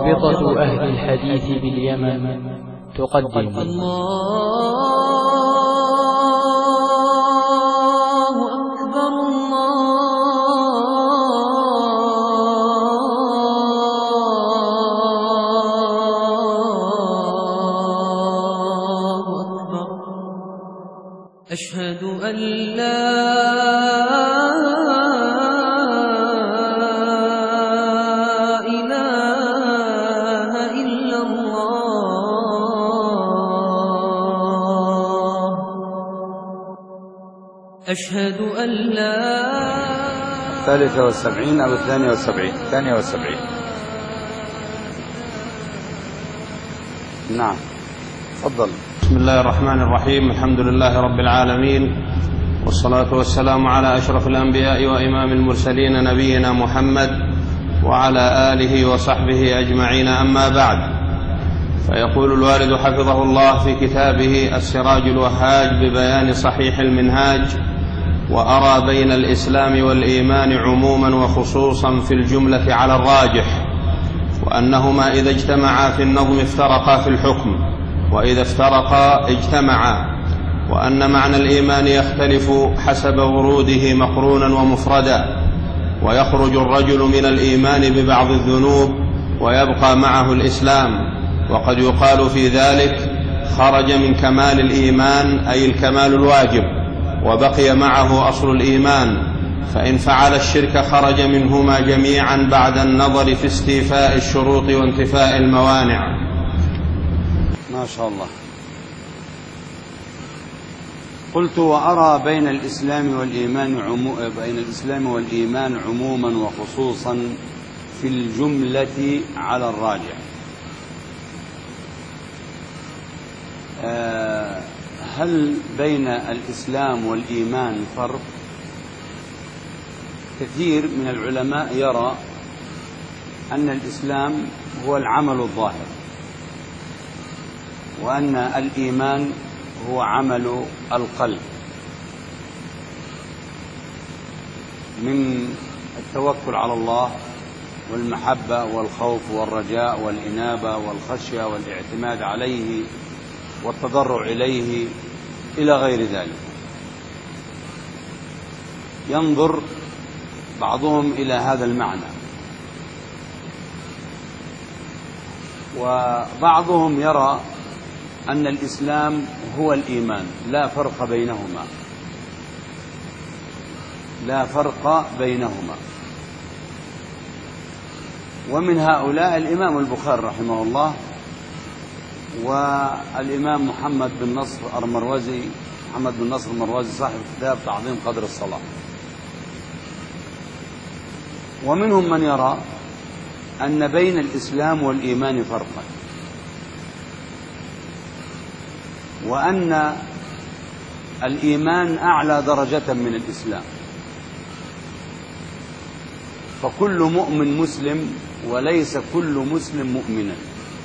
رابطة أهل الحديث باليمن تقدم الله أكبر الله أكبر أشهد أن لا أشهد أن لا 73 أو 72 نعم تفضل. بسم الله الرحمن الرحيم. الحمد لله رب العالمين، والصلاة والسلام على أشرف الأنبياء وإمام المرسلين نبينا محمد وعلى آله وصحبه أجمعين، أما بعد. فيقول الوالد حفظه الله في كتابه السراج الوهاج ببيان صحيح المنهاج: وأرى بين الإسلام والإيمان عموما وخصوصا في الجملة على الراجح، وأنهما إذا اجتمعا في النظم افترقا في الحكم، وإذا افترقا اجتمعا، وأن معنى الإيمان يختلف حسب وروده مقرونا ومفردا، ويخرج الرجل من الإيمان ببعض الذنوب ويبقى معه الإسلام، وقد يقال في ذلك خرج من كمال الإيمان أي الكمال الواجب، وبقي معه أصل الإيمان، فإن فعل الشرك خرج منهما جميعا بعد النظر في استيفاء الشروط وانتفاء الموانع. ما شاء الله. قلت: وأرى بين الإسلام والإيمان عموما وخصوصا في الجملة على الراجح. هل بين الإسلام والإيمان فرق؟ كثير من العلماء يرى أن الإسلام هو العمل الظاهر، وأن الإيمان هو عمل القلب من التوكل على الله والمحبة والخوف والرجاء والإنابة والخشية والاعتماد عليه والتضرع إليه إلى غير ذلك. ينظر بعضهم إلى هذا المعنى، وبعضهم يرى أن الإسلام هو الإيمان، لا فرق بينهما. ومن هؤلاء الإمام البخاري رحمه الله، والإمام محمد بن نصر المروزي صاحب كتاب تعظيم قدر الصلاة. ومنهم من يرى أن بين الإسلام والإيمان فرقا، وأن الإيمان أعلى درجة من الإسلام، فكل مؤمن مسلم وليس كل مسلم مؤمنا.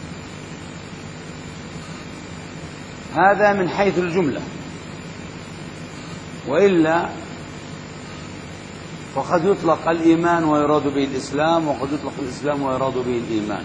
هذا من حيث الجملة، وإلا فقد يطلق الإيمان ويراد به الإسلام، وقد يطلق الإسلام ويراد به الإيمان.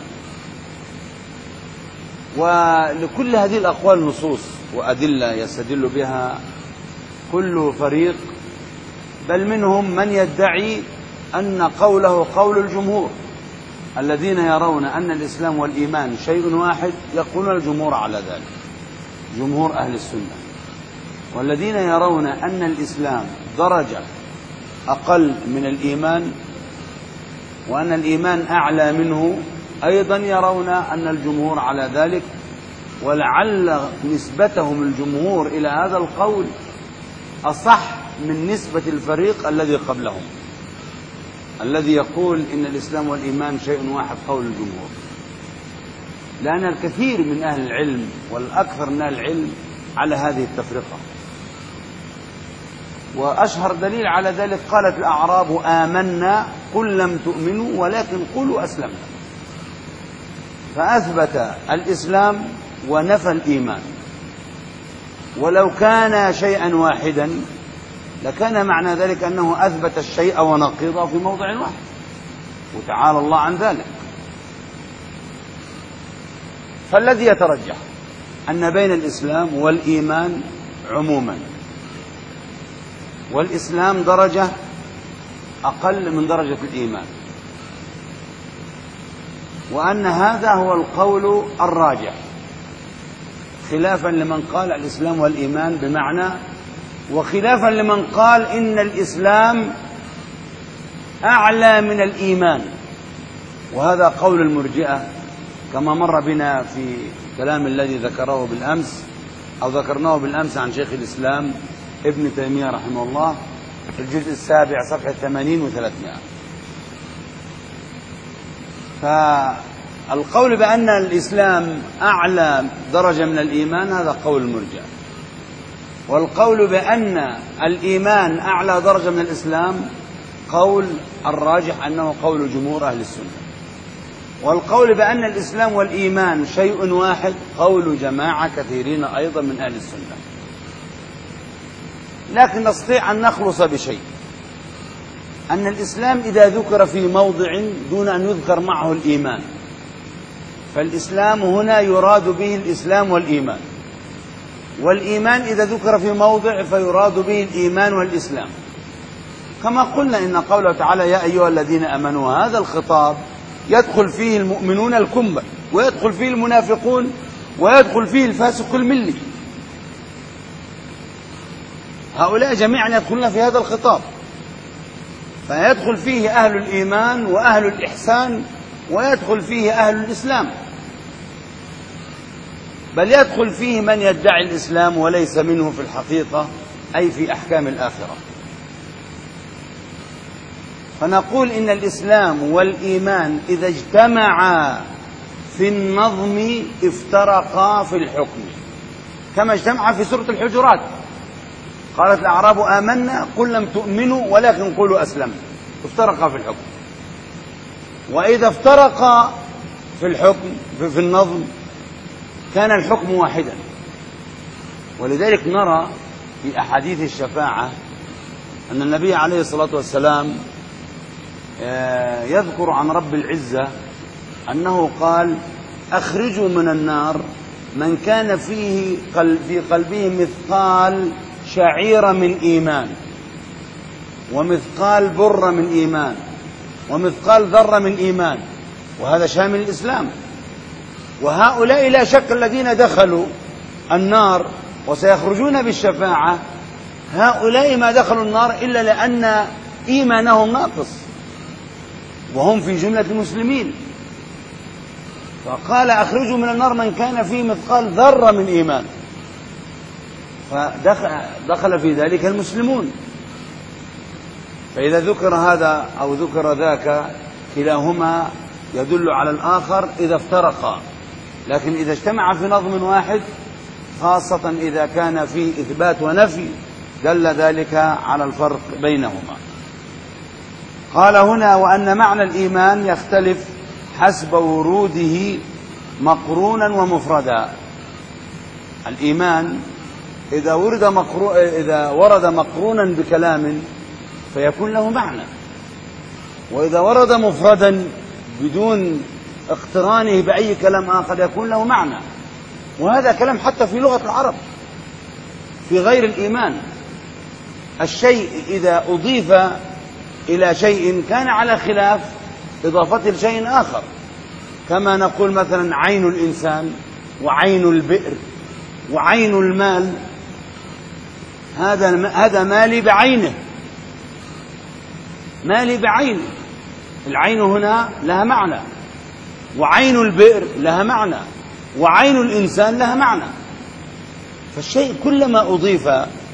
ولكل هذه الأقوال نصوص وأدلة يستدل بها كل فريق، بل منهم من يدعي أن قوله قول الجمهور الذين يرون أن الإسلام والإيمان شيء واحد، يقولون الجمهور على ذلك، جمهور أهل السنة. والذين يرون أن الإسلام درجة أقل من الإيمان وأن الإيمان أعلى منه، أيضا يرون أن الجمهور على ذلك. ولعل نسبتهم الجمهور إلى هذا القول أصح من نسبة الفريق الذي قبلهم، الذي يقول إن الإسلام والإيمان شيء واحد، قول الجمهور. لأن الكثير من أهل العلم والأكثر من أهل العلم على هذه التفرقة. وأشهر دليل على ذلك قالت الأعراب آمنا قل لم تؤمنوا ولكن قولوا أسلمنا، فأثبت الإسلام ونفى الإيمان. ولو كان شيئا واحدا لكان معنى ذلك أنه أثبت الشيء ونقيضه في موضع واحد، وتعالى الله عن ذلك. فالذي يترجح أن بين الإسلام والإيمان عموما، والإسلام درجة أقل من درجة الإيمان، وأن هذا هو القول الراجح، خلافا لمن قال الإسلام والإيمان بمعنى، وخلافا لمن قال إن الإسلام أعلى من الإيمان، وهذا قول المرجئة كما مر بنا في كلام الذي ذكرناه بالأمس عن شيخ الإسلام ابن تيمية رحمه الله في الجزء 7 صفحة 80 و300. فالقول بأن الإسلام أعلى درجة من الإيمان هذا قول المرجئة، والقول بأن الإيمان أعلى درجة من الإسلام قول الراجح أنه قول جمهور أهل السنة، والقول بأن الإسلام والإيمان شيء واحد قول جماعة كثيرين أيضا من أهل السنة. لكن نستطيع أن نخلص بشيء، أن الإسلام إذا ذكر في موضع دون أن يذكر معه الإيمان، فالإسلام هنا يراد به الإسلام والإيمان، والإيمان إذا ذكر في موضع فيراد به الإيمان والإسلام، كما قلنا إن قوله تعالى يا أيها الذين آمنوا، هذا الخطاب يدخل فيه المؤمنون الكمل، ويدخل فيه المنافقون، ويدخل فيه الفاسق الملي، هؤلاء جميعا يدخلون في هذا الخطاب، فيدخل فيه أهل الإيمان وأهل الإحسان، ويدخل فيه أهل الإسلام، بل يدخل فيه من يدعي الإسلام وليس منه في الحقيقة، أي في أحكام الآخرة. فنقول إن الإسلام والإيمان إذا اجتمعا في النظم افترقا في الحكم، كما اجتمعا في سورة الحجرات، قالت الأعراب آمنا قل لم تؤمنوا ولكن قولوا أسلمنا، افترقا في الحكم. وإذا افترقا في الحكم في النظم كان الحكم واحدا. ولذلك نرى في أحاديث الشفاعة أن النبي عليه الصلاة والسلام يذكر عن رب العزة أنه قال أخرجوا من النار من كان في قلبه مثقال شعيرة من إيمان، ومثقال برة من إيمان، ومثقال ذرة من إيمان، وهذا شامل الإسلام. وهؤلاء لا شك الذين دخلوا النار وسيخرجون بالشفاعة، هؤلاء ما دخلوا النار إلا لأن إيمانهم ناقص، وهم في جملة المسلمين. فقال أخرجوا من النار من كان فيه مثقال ذرة من إيمان، فدخل في ذلك المسلمون. فإذا ذكر هذا أو ذكر ذاك كلاهما يدل على الآخر إذا افترقا، لكن إذا اجتمع في نظم واحد، خاصة إذا كان فيه إثبات ونفي، دل ذلك على الفرق بينهما. قال هنا وأن معنى الإيمان يختلف حسب وروده مقرونا ومفردا. الإيمان إذا ورد مقرونا بكلام فيكون له معنى، وإذا ورد مفردا بدون اقترانه بأي كلام آخر يكون له معنى. وهذا كلام حتى في لغة العرب في غير الإيمان. الشيء إذا أضيف إلى شيء كان على خلاف إضافته لشيء آخر، كما نقول مثلا عين الإنسان وعين البئر وعين المال، هذا مالي بعينه، مالي بعينه. العين هنا لها معنى، وعين البئر لها معنى، وعين الإنسان لها معنى. فالشيء كلما أضيف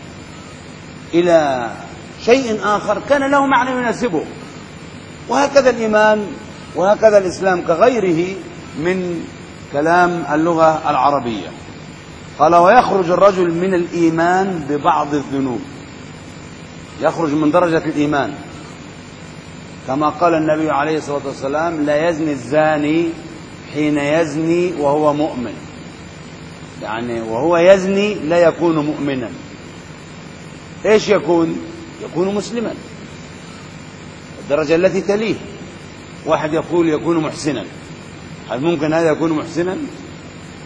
إلى شيء آخر كان له معنى يناسبه. وهكذا الإيمان وهكذا الإسلام كغيره من كلام اللغة العربية. قال ويخرج الرجل من الإيمان ببعض الذنوب، يخرج من درجة الإيمان، كما قال النبي عليه الصلاة والسلام لا يزني الزاني حين يزني وهو مؤمن، يعني وهو يزني لا يكون مؤمنا. إيش يكون مسلما، الدرجة التي تليه. واحد يقول يكون محسنا، هل ممكن هذا يكون محسنا؟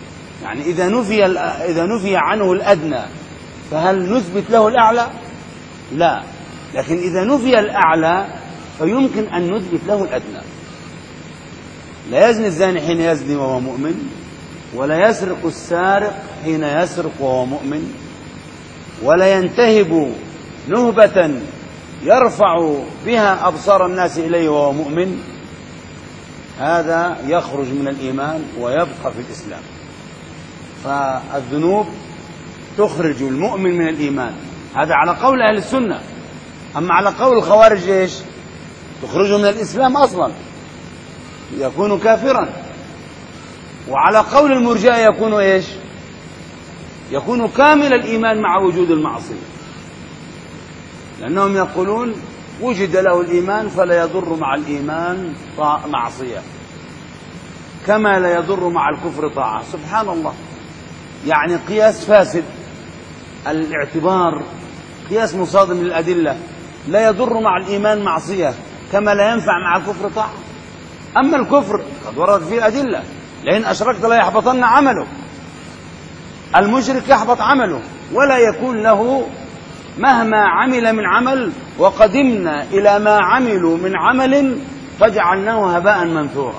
يعني إذا نفي عنه الأدنى فهل نثبت له الأعلى؟ لا، لكن إذا نفي الأعلى فيمكن أن نثبت له الأدنى. لا يزني الزاني حين يزني وهو مؤمن، ولا يسرق السارق حين يسرق وهو مؤمن، ولا ينتهب نهبة يرفع بها أبصار الناس إليه وهو مؤمن. هذا يخرج من الإيمان ويبقى في الإسلام. فالذنوب تخرج المؤمن من الإيمان، هذا على قول أهل السنة. أما على قول الخوارج إيش؟ تخرجه من الإسلام أصلا، يكون كافرا. وعلى قول المرجئة يكون إيش؟ يكون كامل الإيمان مع وجود المعصية، لأنهم يقولون وجد له الإيمان فلا يضر مع الإيمان معصية كما لا يضر مع الكفر طاعة. سبحان الله، يعني قياس فاسد. الاعتبار قياس مصادم للأدلة، لا يضر مع الإيمان معصية كما لا ينفع مع الكفر طاعة. أما الكفر قد ورد فيه أدلة، لئن أشركت لا يحبطن عمله. المشرك يحبط عمله ولا يكون له مهما عمل من عمل، وقدمنا إلى ما عملوا من عمل فجعلناه هباء منثورا.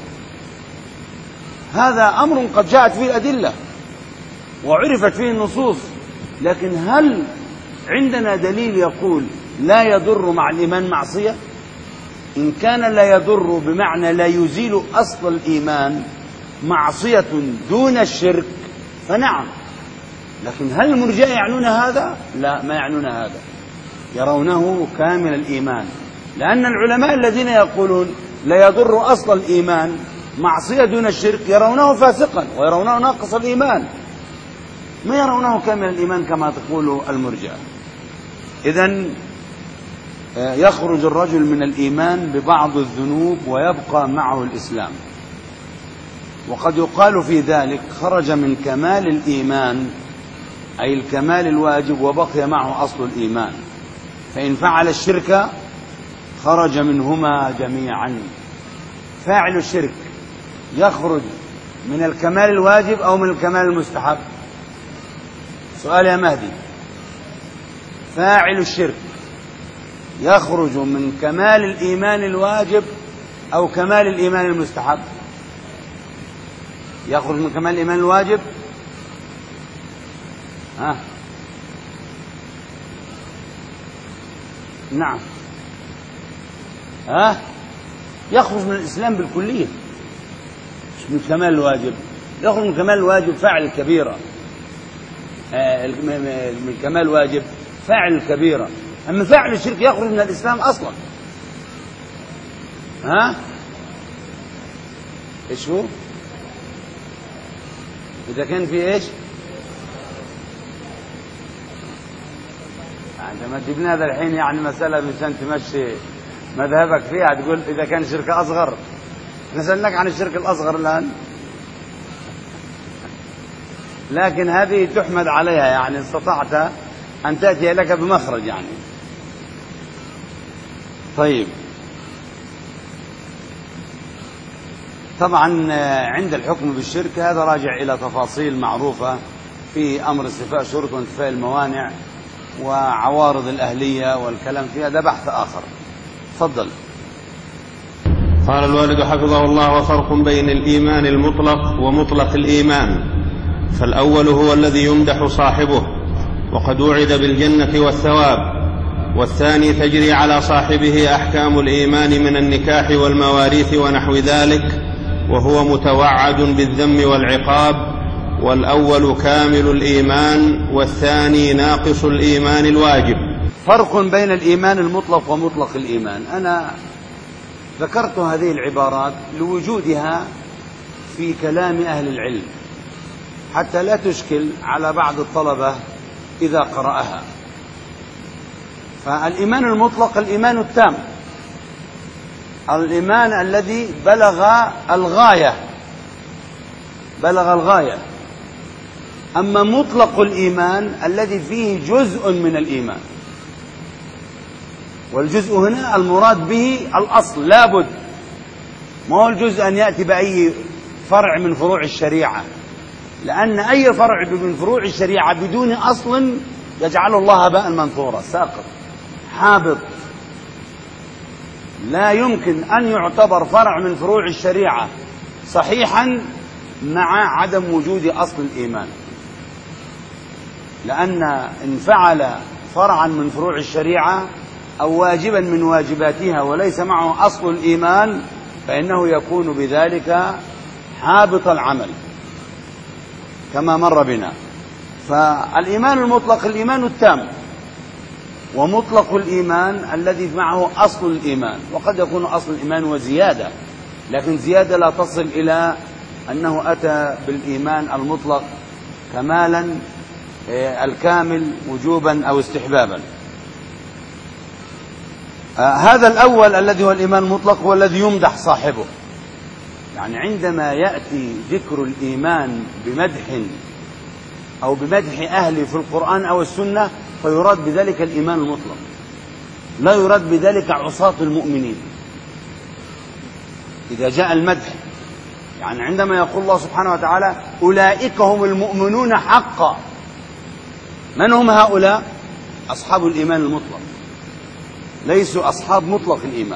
هذا أمر قد جاءت فيه الأدلة وعرفت فيه النصوص، لكن هل عندنا دليل يقول لا يضر مع الإيمان معصية؟ إن كان لا يضر بمعنى لا يزيل أصل الإيمان معصية دون الشرك فنعم، لكن هل المرجئة يعنون هذا؟ لا، ما يعنون هذا، يرونه كامل الإيمان. لأن العلماء الذين يقولون لا يضر أصل الإيمان معصية دون الشرك يرونه فاسقا ويرونه ناقص الإيمان، ما يرونه كامل الإيمان كما تقول المرجئة. إذن يخرج الرجل من الإيمان ببعض الذنوب ويبقى معه الإسلام. وقد يقال في ذلك خرج من كمال الإيمان، أي الكمال الواجب، وبقي معه أصل الإيمان. فإن فعل الشرك خرج منهما جميعا. فاعل الشرك يخرج من الكمال الواجب أو من الكمال المستحب؟ سؤال يا مهدي. فاعل الشرك يخرج من كمال الإيمان الواجب أو كمال الإيمان المستحب؟ يخرج من كمال الإيمان الواجب. نعم. يخرج من الإسلام بالكلية، مش من كمال الواجب. يخرج من كمال الواجب فاعل الكبيرة، من كمال الواجب فاعل الكبيرة. أما فاعل الشرك يخرج من الإسلام أصلا. إيش هو؟ إذا كان في إيش؟ أنت ما تجيب لنا هذا الحين يعني مسألة مشان تمشي مذهبك فيها، تقول إذا كان شرك أصغر. نسألك عن الشرك الأصغر الآن، لكن هذه تحمد عليها، يعني استطعت أن تأتي لك بمخرج يعني. طيب، طبعا عند الحكم بالشرك هذا راجع إلى تفاصيل معروفة في أمر استيفاء شروط وانتفاء الموانع وعوارض الأهلية والكلام فيها، ده بحث آخر. تفضل. قال الوالد حفظه الله: وفرق بين الإيمان المطلق ومطلق الإيمان. فالأول هو الذي يمدح صاحبه وقد وعد بالجنة والثواب، والثاني تجري على صاحبه أحكام الإيمان من النكاح والمواريث ونحو ذلك، وهو متوعد بالذم والعقاب. والأول كامل الإيمان والثاني ناقص الإيمان الواجب. فرق بين الإيمان المطلق ومطلق الإيمان. أنا ذكرت هذه العبارات لوجودها في كلام أهل العلم حتى لا تشكل على بعض الطلبة إذا قرأها. فالإيمان المطلق الإيمان التام، الإيمان الذي بلغ الغاية. أما مطلق الإيمان الذي فيه جزء من الإيمان، والجزء هنا المراد به الأصل، لابد، ما هو الجزء أن يأتي بأي فرع من فروع الشريعة، لأن أي فرع من فروع الشريعة بدون أصل يجعله الله هباء منثورا، ساقط حابط. لا يمكن أن يعتبر فرع من فروع الشريعة صحيحا مع عدم وجود أصل الإيمان، لأن إن فعل فرعا من فروع الشريعة أو واجبا من واجباتها وليس معه أصل الإيمان فإنه يكون بذلك حابط العمل كما مر بنا. فالإيمان المطلق الإيمان التام، ومطلق الإيمان الذي معه أصل الإيمان، وقد يكون أصل الإيمان وزيادة، لكن زيادة لا تصل إلى أنه أتى بالإيمان المطلق كمالا الكامل وجوبا أو استحبابا. هذا الأول الذي هو الإيمان المطلق هو الذي يمدح صاحبه، يعني عندما يأتي ذكر الإيمان بمدح أو بمدح أهله في القرآن أو السنة فيراد بذلك الإيمان المطلق، لا يراد بذلك عصاة المؤمنين. إذا جاء المدح، يعني عندما يقول الله سبحانه وتعالى أولئك هم المؤمنون حقا، من هم هؤلاء؟ أصحاب الإيمان المطلق، ليسوا أصحاب مطلق الإيمان.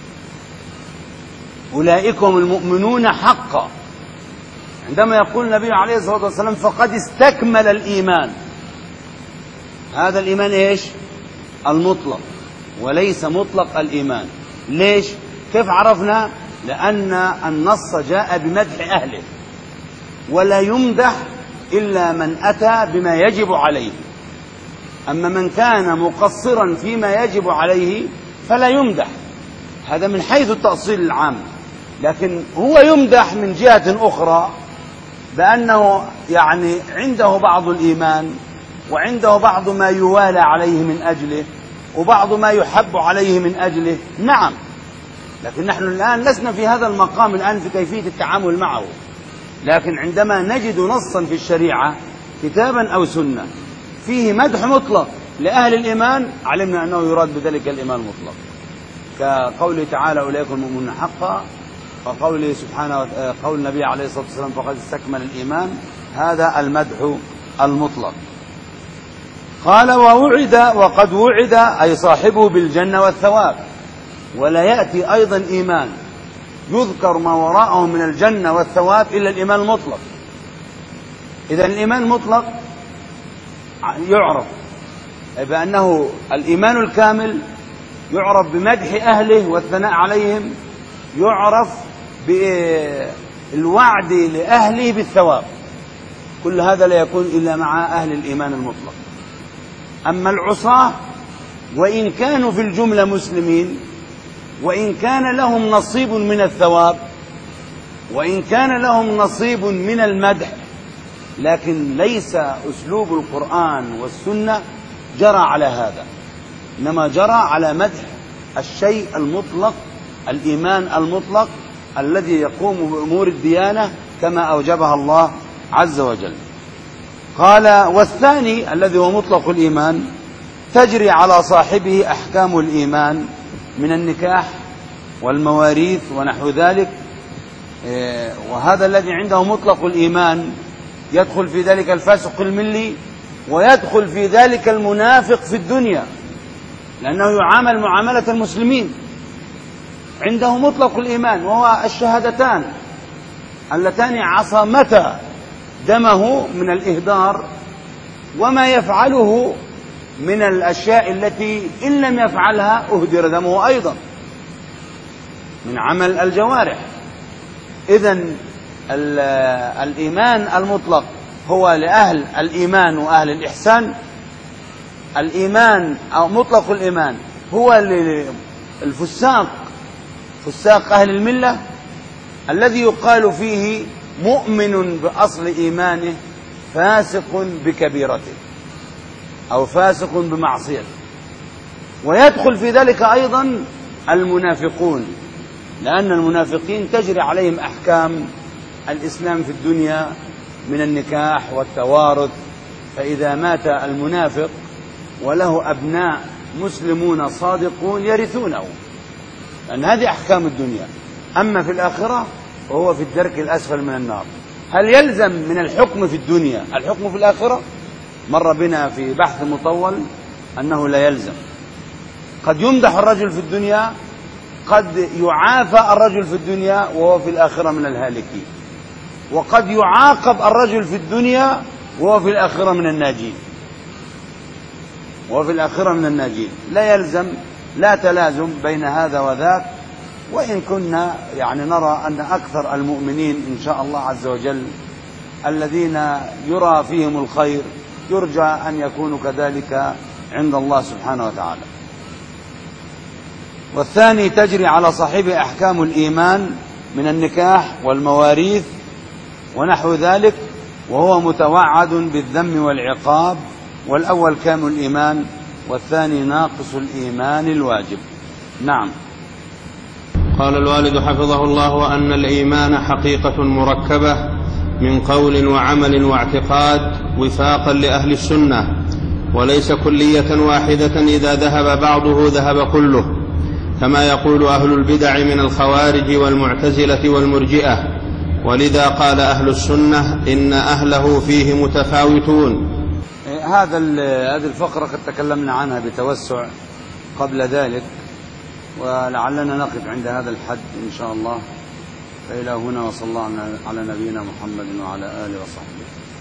أولئك هم المؤمنون حقا، عندما يقول النبي عليه الصلاة والسلام فقد استكمل الإيمان، هذا الإيمان إيش؟ المطلق، وليس مطلق الإيمان. ليش؟ كيف عرفنا؟ لأن النص جاء بمدح أهله، ولا يمدح إلا من أتى بما يجب عليه، أما من كان مقصرا فيما يجب عليه فلا يمدح، هذا من حيث التأصيل العام. لكن هو يمدح من جهة أخرى بأنه يعني عنده بعض الإيمان، وعنده بعض ما يوالى عليه من أجله، وبعض ما يحب عليه من أجله، نعم، لكن نحن الآن لسنا في هذا المقام الآن في كيفية التعامل معه. لكن عندما نجد نصا في الشريعة كتابا أو سنة فيه مدح مطلق لأهل الإيمان علمنا أنه يراد بذلك الإيمان المطلق، كقوله تعالى أولئك المؤمنون حقا، وقوله سبحانه قول النبي عليه الصلاة والسلام فقد استكمل الإيمان، هذا المدح المطلق. قال وقد وعد أي صاحبه بالجنة والثواب، ولا يأتي أيضا إيمان يذكر ما وراءه من الجنة والثواب إلا الإيمان المطلق. إذن الإيمان المطلق يعرف بأنه الإيمان الكامل، يعرف بمدح أهله والثناء عليهم، يعرف بالوعد لأهله بالثواب، كل هذا لا يكون إلا مع أهل الإيمان المطلق. أما العصاة وإن كانوا في الجملة مسلمين، وإن كان لهم نصيب من الثواب، وإن كان لهم نصيب من المدح، لكن ليس أسلوب القرآن والسنة جرى على هذا، إنما جرى على مدح الشيء المطلق، الإيمان المطلق الذي يقوم بأمور الديانة كما أوجبها الله عز وجل. قال والثاني الذي هو مطلق الإيمان تجري على صاحبه أحكام الإيمان من النكاح والمواريث ونحو ذلك، وهذا الذي عنده مطلق الإيمان يدخل في ذلك الفاسق الملي، ويدخل في ذلك المنافق في الدنيا، لأنه يعامل معاملة المسلمين. عنده مطلق الإيمان وهو الشهادتان اللتان عصمتا دمه من الإهدار وما يفعله من الأشياء التي إن لم يفعلها أهدر دمه أيضا من عمل الجوارح. إذن الإيمان المطلق هو لأهل الإيمان وأهل الإحسان. الإيمان أو مطلق الإيمان هو للفساق، فساق أهل الملة، الذي يقال فيه مؤمن بأصل إيمانه فاسق بكبيرته أو فاسق بمعصيته. ويدخل في ذلك أيضا المنافقون، لأن المنافقين تجري عليهم أحكام الإسلام في الدنيا من النكاح والتوارث، فإذا مات المنافق وله أبناء مسلمون صادقون يرثونه، لأن هذه أحكام الدنيا. أما في الآخرة وهو في الدرك الأسفل من النار. هل يلزم من الحكم في الدنيا الحكم في الآخرة؟ مر بنا في بحث مطول أنه لا يلزم. قد يمدح الرجل في الدنيا، قد يعافى الرجل في الدنيا وهو في الآخرة من الهالكين، وقد يعاقب الرجل في الدنيا وهو في الآخرة من الناجين، لا يلزم، لا تلازم بين هذا وذاك. وإن كنا نرى أن أكثر المؤمنين إن شاء الله عز وجل الذين يرى فيهم الخير يرجى أن يكونوا كذلك عند الله سبحانه وتعالى. والثاني تجري على صاحبه أحكام الإيمان من النكاح والمواريث ونحو ذلك، وهو متوعد بالذم والعقاب. والأول كامل الإيمان والثاني ناقص الإيمان الواجب. نعم. قال الوالد حفظه الله أن الإيمان حقيقة مركبة من قول وعمل واعتقاد وفاقا لأهل السنة، وليس كلية واحدة إذا ذهب بعضه ذهب كله، كما يقول أهل البدع من الخوارج والمعتزلة والمرجئة. ولذا قال أهل السنة إن أهله فيه متفاوتون. هذه الفقرة قد تكلمنا عنها بتوسع قبل ذلك، ولعلنا نقف عند هذا الحد إن شاء الله. فإلى هنا، وصلى الله على نبينا محمد وعلى آله وصحبه.